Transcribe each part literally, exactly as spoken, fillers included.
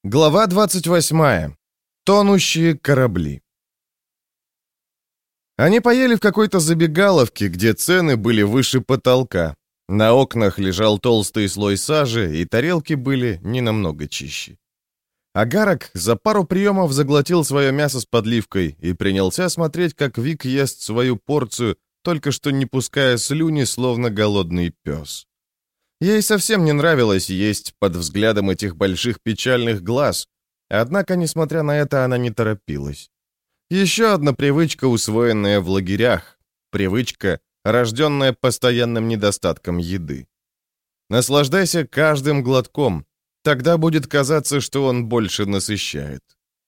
Глава двадцать восьмая. Тонущие корабли. Они поели в какой-то забегаловке, где цены были выше потолка. На окнах лежал толстый слой сажи, и тарелки были не намного чище. Агарок за пару приемов заглотил свое мясо с подливкой и принялся смотреть, как Вик ест свою порцию, только что не пуская слюни, словно голодный пес. Ей совсем не нравилось есть под взглядом этих больших печальных глаз, однако, несмотря на это, она не торопилась. Еще одна привычка, усвоенная в лагерях. Привычка, рожденная постоянным недостатком еды. Наслаждайся каждым глотком, тогда будет казаться, что он больше насыщает.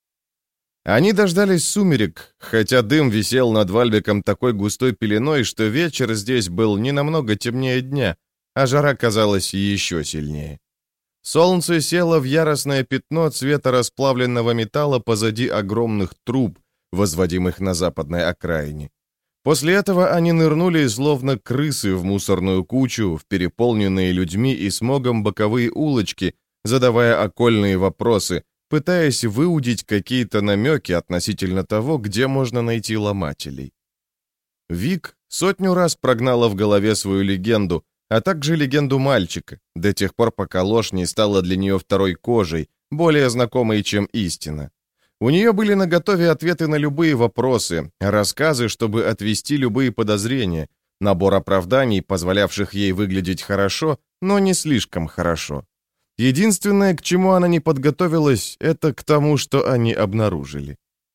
Они дождались сумерек, хотя дым висел над Вальбеком такой густой пеленой, что вечер здесь был не намного темнее дня, а жара казалась еще сильнее. Солнце село в яростное пятно цвета расплавленного металла позади огромных труб, возводимых на западной окраине. После этого они нырнули, словно крысы, в мусорную кучу, в переполненные людьми и смогом боковые улочки, задавая окольные вопросы, пытаясь выудить какие-то намеки относительно того, где можно найти ломателей. Вик сотню раз прогнала в голове свою легенду, а также легенду мальчика, до тех пор, пока ложь не стала для нее второй кожей, более знакомой, чем истина. У нее были наготове ответы на любые вопросы, рассказы, чтобы отвести любые подозрения, набор оправданий, позволявших ей выглядеть хорошо, но не слишком хорошо. Единственное, к чему она не подготовилась, это к тому, что они обнаружили.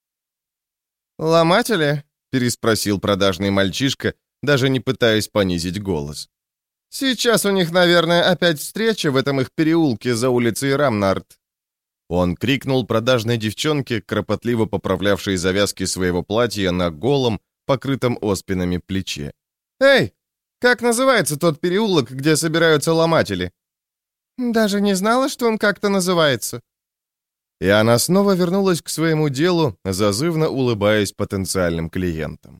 «Ломатели?» — переспросил продажный мальчишка, даже не пытаясь понизить голос. «Сейчас у них, наверное, опять встреча в этом их переулке за улицей Рамнард». Он крикнул продажной девчонке, кропотливо поправлявшей завязки своего платья на голом, покрытом оспинами плече. «Эй, как называется тот переулок, где собираются ломатели?» «Даже не знала, что он как-то называется». И она снова вернулась к своему делу, зазывно улыбаясь потенциальным клиентам.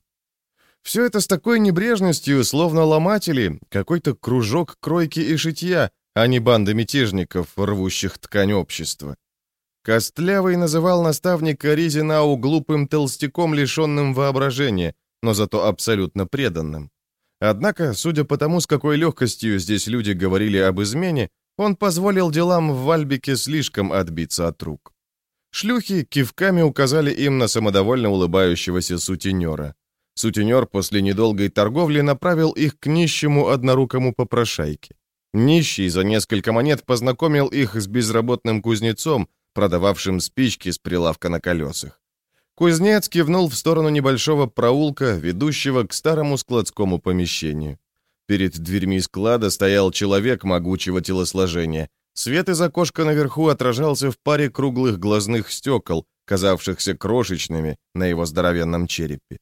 Все это с такой небрежностью, словно ломатели, какой-то кружок кройки и шитья, а не банда мятежников, рвущих ткань общества. Костлявый называл наставника Ризинау глупым толстяком, лишенным воображения, но зато абсолютно преданным. Однако, судя по тому, с какой легкостью здесь люди говорили об измене, он позволил делам в Вальбеке слишком отбиться от рук. Шлюхи кивками указали им на самодовольно улыбающегося сутенера. Сутенер после недолгой торговли направил их к нищему однорукому попрошайке. Нищий за несколько монет познакомил их с безработным кузнецом, продававшим спички с прилавка на колесах. Кузнец кивнул в сторону небольшого проулка, ведущего к старому складскому помещению. Перед дверьми склада стоял человек могучего телосложения. Свет из окошка наверху отражался в паре круглых глазных стекол, казавшихся крошечными на его здоровенном черепе.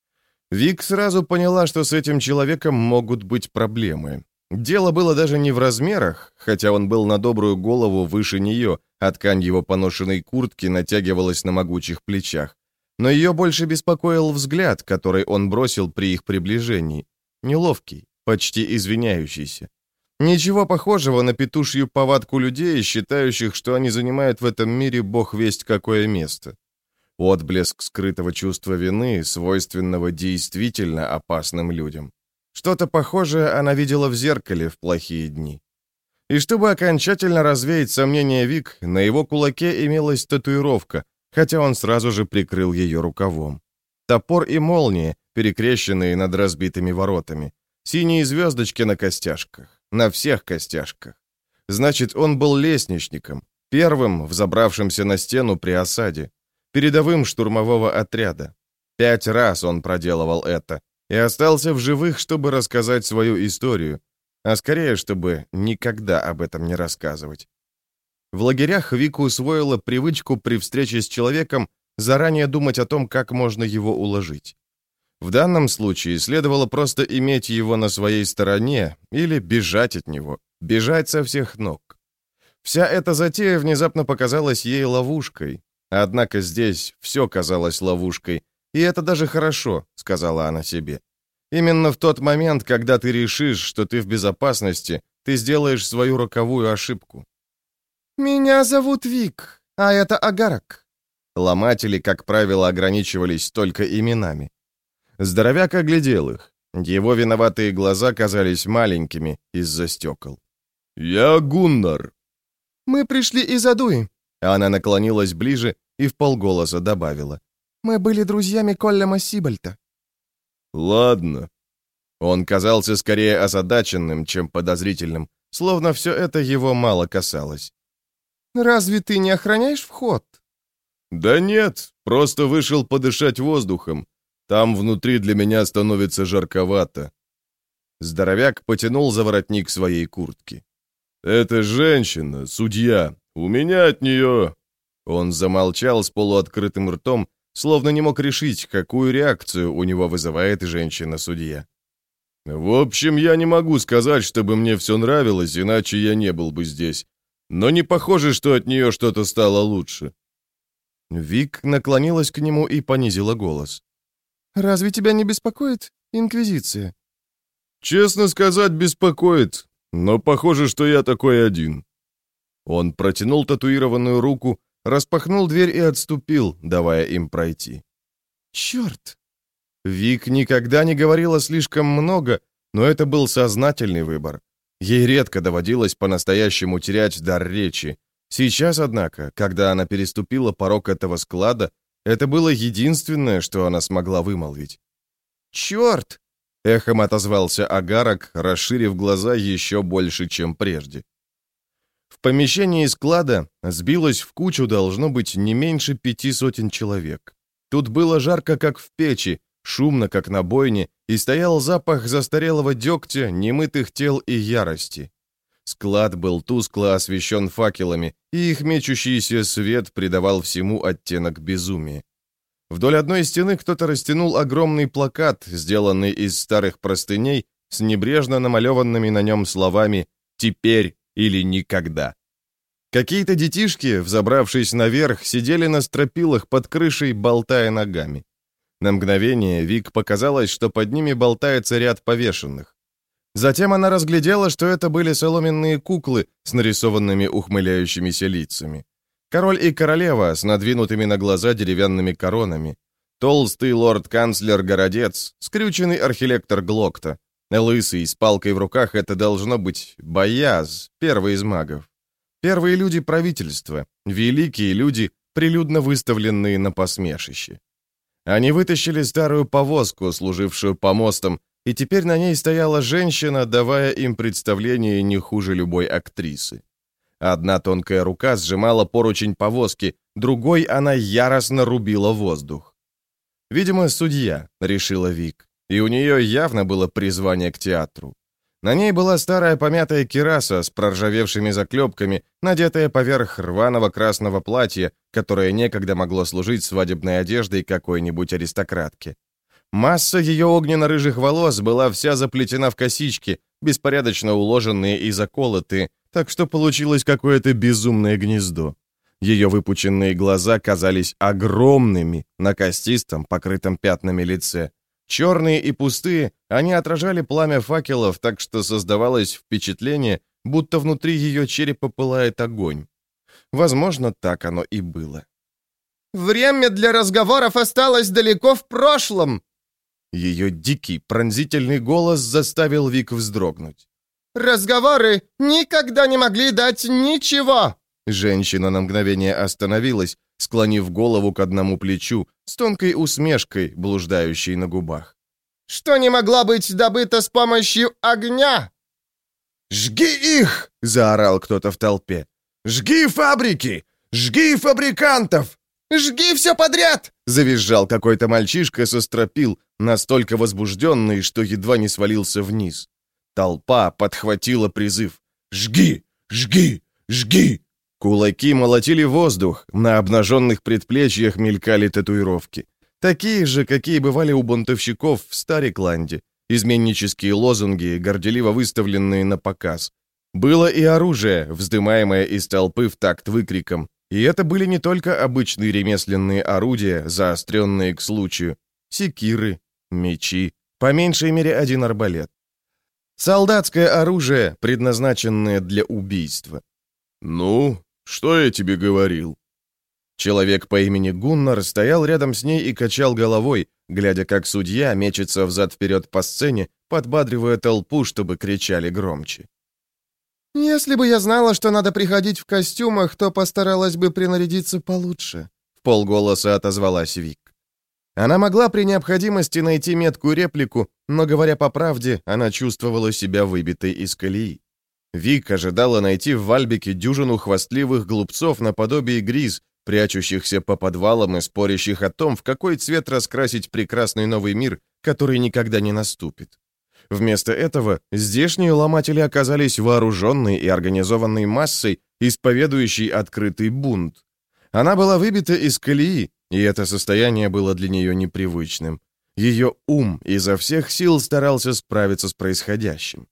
Вик сразу поняла, что с этим человеком могут быть проблемы. Дело было даже не в размерах, хотя он был на добрую голову выше нее, а ткань его поношенной куртки натягивалась на могучих плечах. Но ее больше беспокоил взгляд, который он бросил при их приближении. Неловкий, почти извиняющийся. Ничего похожего на петушью повадку людей, считающих, что они занимают в этом мире бог весть какое место. Отблеск скрытого чувства вины, свойственного действительно опасным людям. Что-то похожее она видела в зеркале в плохие дни. И чтобы окончательно развеять сомнения Вик, на его кулаке имелась татуировка, хотя он сразу же прикрыл ее рукавом. Топор и молния, перекрещенные над разбитыми воротами. Синие звездочки на костяшках. На всех костяшках. Значит, он был лестничником, первым, взобравшимся на стену при осаде, передовым штурмового отряда. Пять раз он проделывал это и остался в живых, чтобы рассказать свою историю, а скорее, чтобы никогда об этом не рассказывать. В лагерях Вика усвоила привычку при встрече с человеком заранее думать о том, как можно его уложить. В данном случае следовало просто иметь его на своей стороне или бежать от него, бежать со всех ног. Вся эта затея внезапно показалась ей ловушкой, однако здесь все казалось ловушкой, и это даже хорошо, сказала она себе. Именно в тот момент, когда ты решишь, что ты в безопасности, ты сделаешь свою роковую ошибку. «Меня зовут Вик», А это агарок». Ломатели, как правило, ограничивались только именами. Здоровяк оглядел их. Его виноватые глаза казались маленькими из-за стекол. «Я Гуннар». «Мы пришли из Адуи». Она наклонилась ближе и вполголоса добавила. «Мы были друзьями Коллема Сибальта». «Ладно». Он казался скорее озадаченным, чем подозрительным, словно все это его мало касалось. «Разве ты не охраняешь вход?» «Да нет, просто вышел подышать воздухом. Там внутри для меня становится жарковато». Здоровяк потянул за воротник своей куртки. «Это женщина, судья. У меня от нее...» Он замолчал с полуоткрытым ртом, словно не мог решить, какую реакцию у него вызывает женщина-судья. «В общем, я не могу сказать, чтобы мне все нравилось, иначе я не был бы здесь. Но не похоже, что от нее что-то стало лучше». Вик наклонилась к нему и понизила голос. «Разве тебя не беспокоит Инквизиция?» «Честно сказать, беспокоит, но похоже, что я такой один». Он протянул татуированную руку, распахнул дверь и отступил, давая им пройти. «Черт!» Вик никогда не говорила слишком много, но это был сознательный выбор. Ей редко доводилось по-настоящему терять дар речи. Сейчас, однако, когда она переступила порог этого склада, это было единственное, что она смогла вымолвить. «Черт!» — эхом отозвался агарок, расширив глаза еще больше, чем прежде. В помещении склада сбилось в кучу, должно быть, не меньше пяти сотен человек. Тут было жарко, как в печи, шумно, как на бойне, и стоял запах застарелого дегтя, немытых тел и ярости. Склад был тускло освещен факелами, и их мечущийся свет придавал всему оттенок безумия. Вдоль одной стены кто-то растянул огромный плакат, сделанный из старых простыней, с небрежно намалеванными на нем словами «Теперь или никогда». Какие-то детишки, взобравшись наверх, сидели на стропилах под крышей, болтая ногами. На мгновение Вик показалось, что под ними болтается ряд повешенных. Затем она разглядела, что это были соломенные куклы с нарисованными ухмыляющимися лицами. Король и королева с надвинутыми на глаза деревянными коронами. Толстый лорд-канцлер Городец, скрюченный архилектор Глокта. Лысый, с палкой в руках, это должно быть Бояз, первый из магов. Первые люди правительства, великие люди, прилюдно выставленные на посмешище. Они вытащили старую повозку, служившую помостом, и теперь на ней стояла женщина, давая им представление не хуже любой актрисы. Одна тонкая рука сжимала поручень повозки, другой она яростно рубила воздух. «Видимо, судья», — решила Вик, и у нее явно было призвание к театру. На ней была старая помятая кираса с проржавевшими заклепками, надетая поверх рваного красного платья, которое некогда могло служить свадебной одеждой какой-нибудь аристократки. Масса ее огненно-рыжих волос была вся заплетена в косички, беспорядочно уложенные и заколотые, так что получилось какое-то безумное гнездо. Ее выпученные глаза казались огромными на костистом, покрытом пятнами лице. Черные и пустые, они отражали пламя факелов, так что создавалось впечатление, будто внутри ее черепа пылает огонь. Возможно, так оно и было. «Время для разговоров осталось далеко в прошлом!» Ее дикий, пронзительный голос заставил Вик вздрогнуть. «Разговоры никогда не могли дать ничего!» Женщина на мгновение остановилась, склонив голову к одному плечу, с тонкой усмешкой, блуждающей на губах. «Что не могло быть добыто с помощью огня?» «Жги их!» — заорал кто-то в толпе. «Жги фабрики! Жги фабрикантов! Жги все подряд!» — завизжал какой-то мальчишка со стропил, настолько возбужденный, что едва не свалился вниз. Толпа подхватила призыв. «Жги! Жги! Жги!» Кулаки молотили воздух, на обнаженных предплечьях мелькали татуировки. Такие же, какие бывали у бунтовщиков в Старикланде. Изменнические лозунги, горделиво выставленные на показ. Было и оружие, вздымаемое из толпы в такт выкриком. И это были не только обычные ремесленные орудия, заостренные к случаю. Секиры, мечи, по меньшей мере один арбалет. Солдатское оружие, предназначенное для убийства. «Ну, что я тебе говорил?» Человек по имени Гуннар стоял рядом с ней и качал головой, глядя, как судья мечется взад-вперед по сцене, подбадривая толпу, чтобы кричали громче. «Если бы я знала, что надо приходить в костюмах, то постаралась бы принарядиться получше», — в полголоса отозвалась Вик. Она могла при необходимости найти меткую реплику, но, говоря по правде, она чувствовала себя выбитой из колеи. Вик ожидала найти в Вальбеке дюжину хвастливых глупцов наподобие Гриз, прячущихся по подвалам и спорящих о том, в какой цвет раскрасить прекрасный новый мир, который никогда не наступит. Вместо этого здешние ломатели оказались вооруженной и организованной массой, исповедующей открытый бунт. Она была выбита из колеи, и это состояние было для нее непривычным. Ее ум изо всех сил старался справиться с происходящим.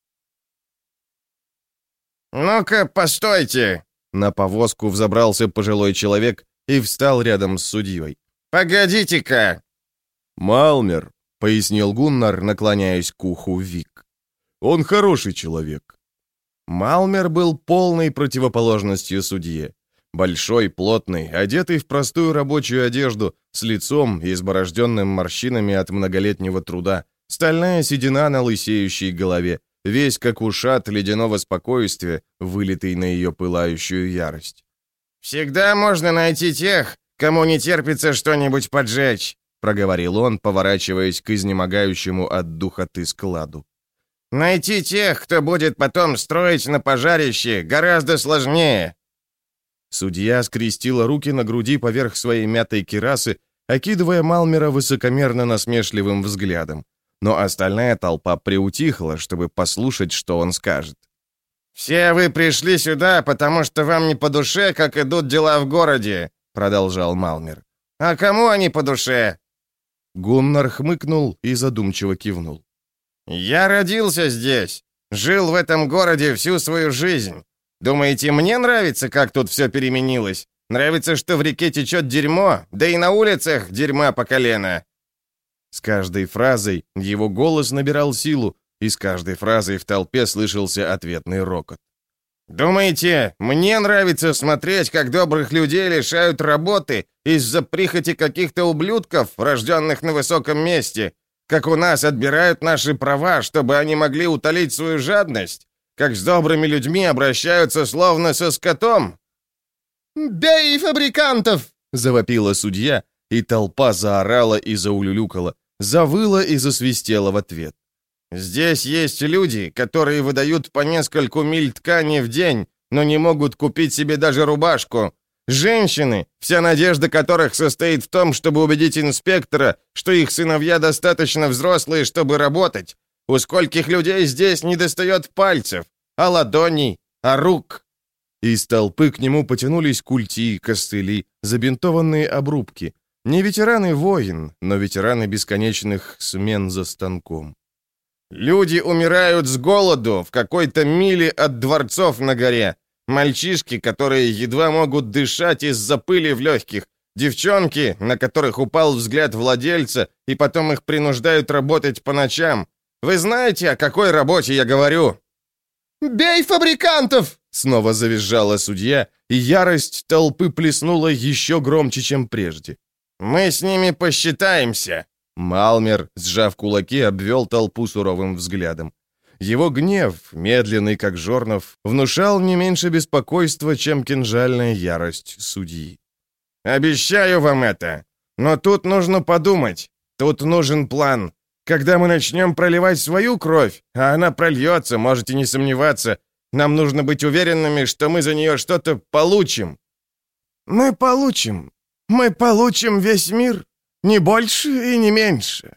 «Ну-ка, постойте!» На повозку взобрался пожилой человек и встал рядом с судьей. «Погодите-ка!» «Малмер», — пояснил Гуннар, наклоняясь к уху Вик. «Он хороший человек». Малмер был полной противоположностью судье. Большой, плотный, одетый в простую рабочую одежду, с лицом, изборожденным морщинами от многолетнего труда, стальная седина на лысеющей голове, весь как ушат ледяного спокойствия, вылитый на ее пылающую ярость. «Всегда можно найти тех, кому не терпится что-нибудь поджечь», проговорил он, поворачиваясь к изнемогающему от духоты складу. «Найти тех, кто будет потом строить на пожарище, гораздо сложнее». Судья скрестила руки на груди поверх своей мятой кирасы, окидывая Малмера высокомерно насмешливым взглядом. Но остальная толпа приутихла, чтобы послушать, что он скажет. «Все вы пришли сюда, потому что вам не по душе, как идут дела в городе», — продолжал Малмер. «А кому они по душе?» Гуннар хмыкнул и задумчиво кивнул. «Я родился здесь, жил в этом городе всю свою жизнь. Думаете, мне нравится, как тут все переменилось? Нравится, что в реке течет дерьмо, да и на улицах дерьма по колено?» С каждой фразой его голос набирал силу, и с каждой фразой в толпе слышался ответный рокот. «Думаете, мне нравится смотреть, как добрых людей лишают работы из-за прихоти каких-то ублюдков, рожденных на высоком месте? Как у нас отбирают наши права, чтобы они могли утолить свою жадность? Как с добрыми людьми обращаются словно со скотом?» «Бей фабрикантов!» — завопила судья, и толпа заорала и заулюлюкала, завыла и засвистела в ответ. «Здесь есть люди, которые выдают по нескольку миль ткани в день, но не могут купить себе даже рубашку. Женщины, вся надежда которых состоит в том, чтобы убедить инспектора, что их сыновья достаточно взрослые, чтобы работать. У скольких людей здесь недостает пальцев, а ладоней, а рук?» Из толпы к нему потянулись культи, костыли, забинтованные обрубки. Не ветераны-воин, но ветераны бесконечных смен за станком. «Люди умирают с голоду в какой-то миле от дворцов на горе. Мальчишки, которые едва могут дышать из-за пыли в легких. Девчонки, на которых упал взгляд владельца, и потом их принуждают работать по ночам. Вы знаете, о какой работе я говорю?» «Бей фабрикантов!» — снова завизжала судья, и ярость толпы плеснула еще громче, чем прежде. «Мы с ними посчитаемся!» Малмер, сжав кулаки, обвел толпу суровым взглядом. Его гнев, медленный как жернов, внушал не меньше беспокойства, чем кинжальная ярость судьи. «Обещаю вам это! Но тут нужно подумать, тут нужен план. Когда мы начнем проливать свою кровь, а она прольется, можете не сомневаться, нам нужно быть уверенными, что мы за нее что-то получим». «Мы получим. Мы получим весь мир. Не больше и не меньше».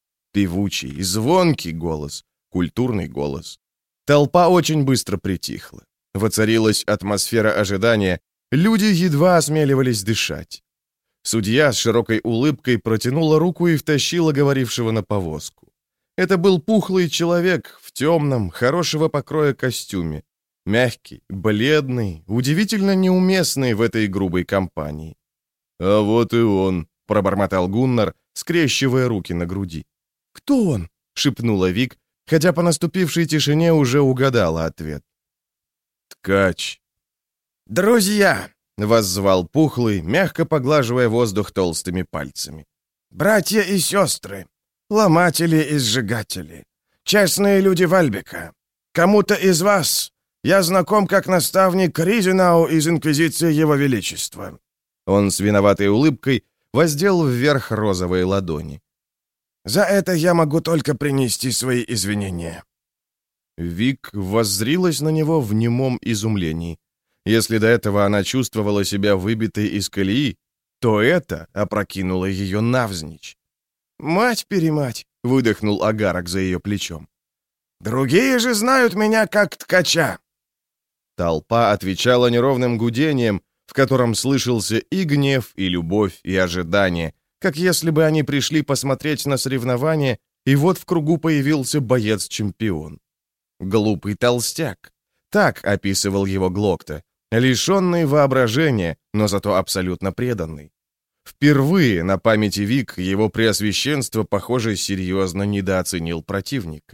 Певучий, звонкий голос, культурный голос. Толпа очень быстро притихла. Воцарилась атмосфера ожидания. Люди едва осмеливались дышать. Судья с широкой улыбкой протянула руку и втащила говорившего на повозку. Это был пухлый человек в темном, хорошего покроя костюме. Мягкий, бледный, удивительно неуместный в этой грубой компании. «А вот и он», — пробормотал Гуннар, скрещивая руки на груди. «Кто он?» — шепнула Вик, хотя по наступившей тишине уже угадала ответ. «Ткач». «Друзья, воззвал Пухлый, мягко поглаживая воздух толстыми пальцами. «Братья и сестры, ломатели и сжигатели, честные люди Вальбека, кому-то из вас я знаком как наставник Ризенау из Инквизиции Его Величества». Он с виноватой улыбкой воздел вверх розовые ладони. «За это я могу только принести свои извинения». Вик воззрилась на него в немом изумлении. Если до этого она чувствовала себя выбитой из колеи, то это опрокинуло ее навзничь. «Мать-перемать!» — выдохнул агарок за ее плечом. «Другие же знают меня как ткача». Толпа отвечала неровным гудением, в котором слышался и гнев, и любовь, и ожидание, как если бы они пришли посмотреть на соревнование, и вот в кругу появился боец-чемпион. «Глупый толстяк». Так описывал его Глокта, лишенный воображения, но зато абсолютно преданный. Впервые на памяти Вик его преосвященство, похоже, серьезно недооценил противника.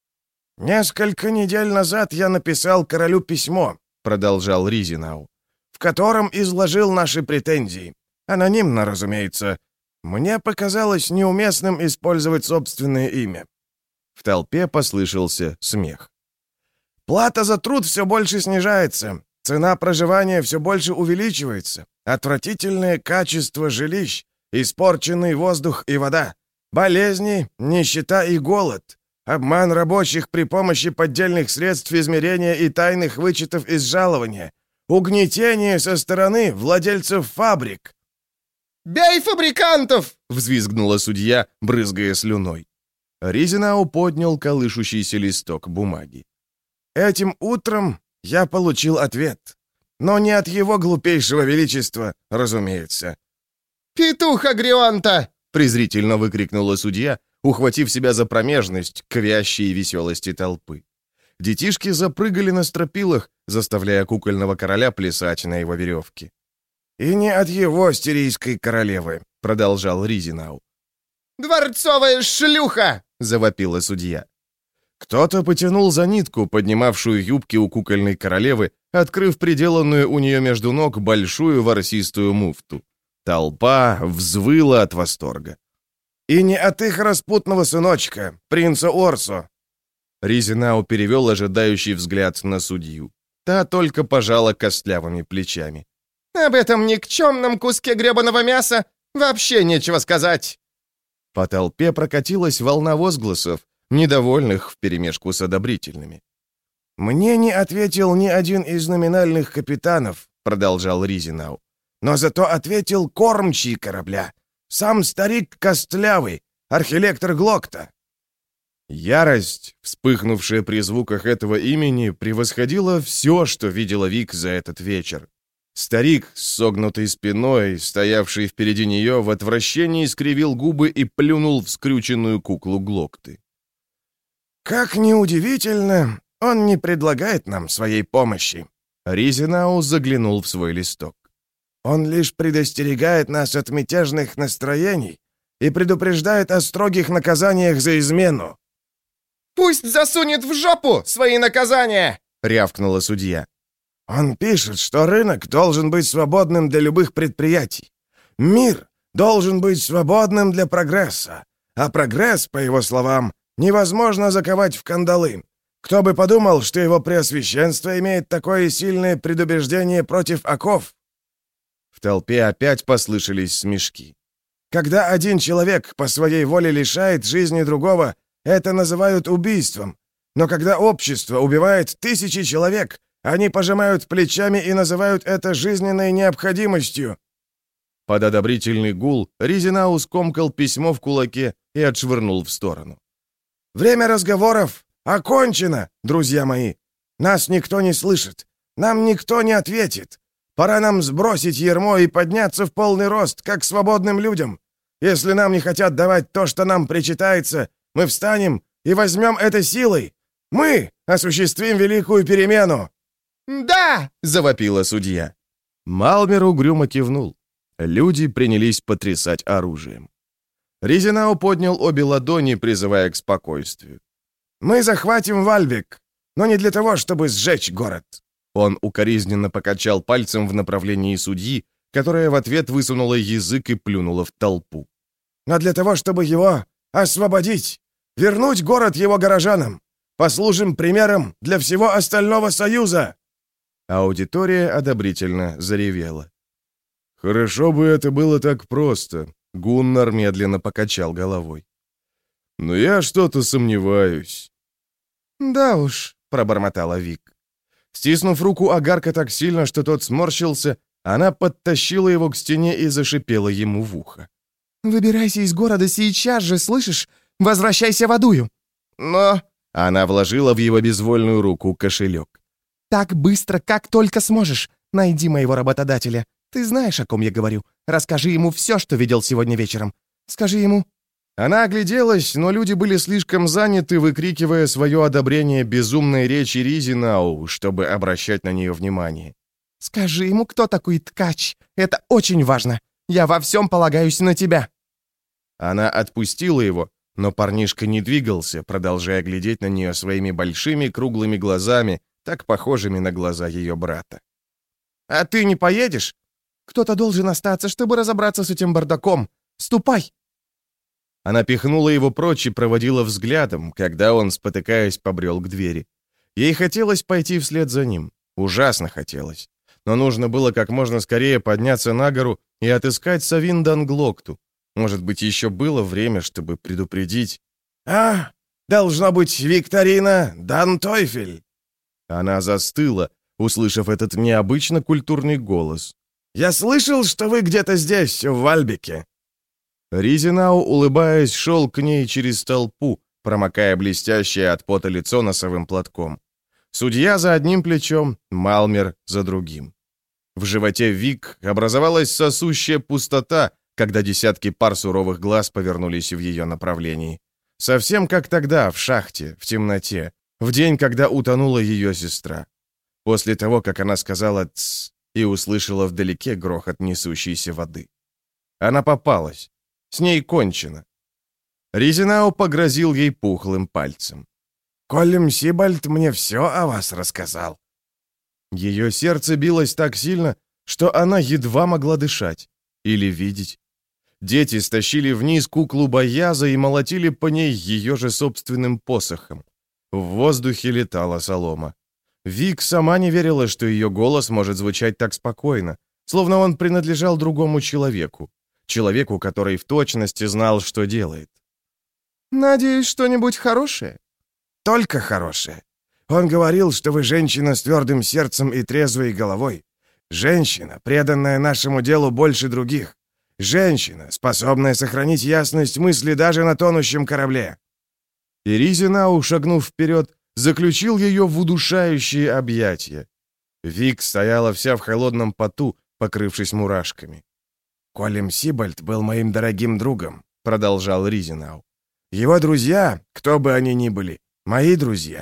«Несколько недель назад я написал королю письмо», — продолжал Ризенау, «в котором изложил наши претензии. Анонимно, разумеется. Мне показалось неуместным использовать собственное имя». В толпе послышался смех. «Плата за труд все больше снижается, цена проживания все больше увеличивается, отвратительное качество жилищ, испорченный воздух и вода, болезни, нищета и голод, обман рабочих при помощи поддельных средств измерения и тайных вычетов из жалования, угнетение со стороны владельцев фабрик». «Бей фабрикантов!» — взвизгнула судья, брызгая слюной. Ризенау поднял колышущийся листок бумаги. «Этим утром я получил ответ. Но не от его глупейшего величества, разумеется». «Петух Агрионта!» — презрительно выкрикнула судья, ухватив себя за промежность к вящей веселости толпы. Детишки запрыгали на стропилах, заставляя кукольного короля плясать на его веревке. «И не от его стерийской королевы», — продолжал Ризенау. «Дворцовая шлюха!» — завопила судья. Кто-то потянул за нитку, поднимавшую юбки у кукольной королевы, открыв приделанную у нее между ног большую ворсистую муфту. Толпа взвыла от восторга. «И не от их распутного сыночка, принца Орсо». Ризенау перевел ожидающий взгляд на судью. Та только пожала костлявыми плечами. «Об этом никчемном куске гребаного мяса вообще нечего сказать». По толпе прокатилась волна возгласов, недовольных вперемешку с одобрительными. «Мне не ответил ни один из номинальных капитанов», — продолжал Ризенау. «Но зато ответил кормчий корабля, сам старик Костлявый, архилектор Глокта». Ярость, вспыхнувшая при звуках этого имени, превосходила все, что видела Вик за этот вечер. Старик с согнутой спиной, стоявший впереди нее, в отвращении скривил губы и плюнул в скрюченную куклу Глокты. «Как неудивительно, он не предлагает нам своей помощи». Ризенау заглянул в свой листок. «Он лишь предостерегает нас от мятежных настроений и предупреждает о строгих наказаниях за измену». «Пусть засунет в жопу свои наказания!» — рявкнула судья. «Он пишет, что рынок должен быть свободным для любых предприятий. Мир должен быть свободным для прогресса. А прогресс, по его словам, невозможно заковать в кандалы. Кто бы подумал, что его преосвященство имеет такое сильное предубеждение против оков?» В толпе опять послышались смешки. «Когда один человек по своей воле лишает жизни другого, это называют убийством. Но когда общество убивает тысячи человек, они пожимают плечами и называют это жизненной необходимостью». Под одобрительный гул Ризенау скомкал письмо в кулаке и отшвырнул в сторону. «Время разговоров окончено, друзья мои. Нас никто не слышит. Нам никто не ответит. Пора нам сбросить ярмо и подняться в полный рост, как свободным людям. Если нам не хотят давать то, что нам причитается, мы встанем и возьмем это силой. Мы осуществим великую перемену». «Да!» — завопила судья. Малмер угрюмо кивнул. Люди принялись потрясать оружием. Ризенау поднял обе ладони, призывая к спокойствию. «Мы захватим Вальбек, но не для того, чтобы сжечь город». Он укоризненно покачал пальцем в направлении судьи, которая в ответ высунула язык и плюнула в толпу. «Но для того, чтобы его освободить, вернуть город его горожанам, послужим примером для всего остального Союза!» Аудитория одобрительно заревела. «Хорошо бы это было так просто», — Гуннар медленно покачал головой. «Но я что-то сомневаюсь». «Да уж», — пробормотала Вик. Стиснув руку Агарка так сильно, что тот сморщился, она подтащила его к стене и зашипела ему в ухо. «Выбирайся из города сейчас же, слышишь? Возвращайся в Адую!» «Но...» — она вложила в его безвольную руку кошелек. «Так быстро, как только сможешь. Найди моего работодателя. Ты знаешь, о ком я говорю. Расскажи ему все, что видел сегодня вечером. Скажи ему...» Она огляделась, но люди были слишком заняты, выкрикивая свое одобрение безумной речи Ризинау, чтобы обращать на нее внимание. «Скажи ему, кто такой ткач. Это очень важно. Я во всем полагаюсь на тебя». Она отпустила его, но парнишка не двигался, продолжая глядеть на нее своими большими круглыми глазами, так похожими на глаза ее брата. «А ты не поедешь? Кто-то должен остаться, чтобы разобраться с этим бардаком. Ступай!» Она пихнула его прочь и проводила взглядом, когда он, спотыкаясь, побрел к двери. Ей хотелось пойти вслед за ним. Ужасно хотелось. Но нужно было как можно скорее подняться на гору и отыскать Савин Данглокту. Может быть, еще было время, чтобы предупредить. «А, должно быть Викторина Дантойфель!» Она застыла, услышав этот необычно культурный голос. «Я слышал, что вы где-то здесь, в Вальбеке». Ризинау, улыбаясь, шел к ней через толпу, промокая блестящее от пота лицо носовым платком. Судья за одним плечом, Малмер за другим. В животе Вик образовалась сосущая пустота, когда десятки пар суровых глаз повернулись в ее направлении. Совсем как тогда, в шахте, в темноте, в день, когда утонула ее сестра. После того, как она сказала «тсс» и услышала вдалеке грохот несущейся воды. Она попалась. С ней кончено. Ризинау погрозил ей пухлым пальцем. «Коллем Сибальд мне все о вас рассказал». Ее сердце билось так сильно, что она едва могла дышать или видеть. Дети стащили вниз куклу Бояза и молотили по ней ее же собственным посохом. В воздухе летала солома. Вик сама не верила, что ее голос может звучать так спокойно, словно он принадлежал другому человеку. Человеку, который в точности знал, что делает. «Надеюсь, что-нибудь хорошее?» «Только хорошее. Он говорил, что вы женщина с твердым сердцем и трезвой головой. Женщина, преданная нашему делу больше других. Женщина, способная сохранить ясность мысли даже на тонущем корабле». И Ризинау, шагнув вперед, заключил ее в удушающие объятия. Вик стояла вся в холодном поту, покрывшись мурашками. «Колем Сибальд был моим дорогим другом», — продолжал Ризинау. «Его друзья, кто бы они ни были, мои друзья».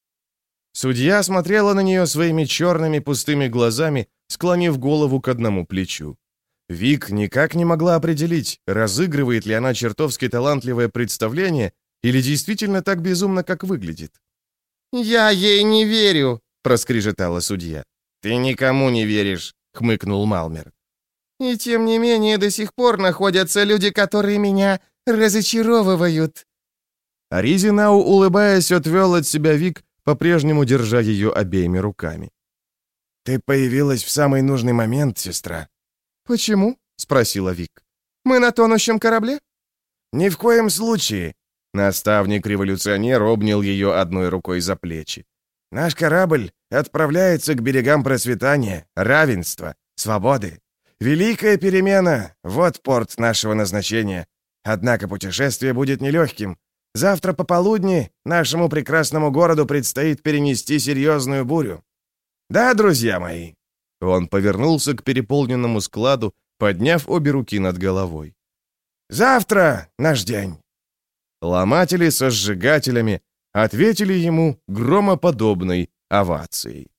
Судья смотрела на нее своими черными пустыми глазами, склонив голову к одному плечу. Вик никак не могла определить, разыгрывает ли она чертовски талантливое представление или действительно так безумно, как выглядит. «Я ей не верю», — проскрежетала судья. «Ты никому не веришь», — хмыкнул Малмер. «И тем не менее до сих пор находятся люди, которые меня разочаровывают». А Ризинау, улыбаясь, отвел от себя Вик, по-прежнему держа ее обеими руками. «Ты появилась в самый нужный момент, сестра». «Почему?» — спросила Вик. «Мы на тонущем корабле?» «Ни в коем случае». Наставник-революционер обнял ее одной рукой за плечи. «Наш корабль отправляется к берегам процветания, равенства, свободы. Великая перемена — вот порт нашего назначения. Однако путешествие будет нелегким. Завтра пополудни нашему прекрасному городу предстоит перенести серьезную бурю. Да, друзья мои?» Он повернулся к переполненному складу, подняв обе руки над головой. «Завтра наш день». Ломатели со сжигателями ответили ему громоподобной овацией.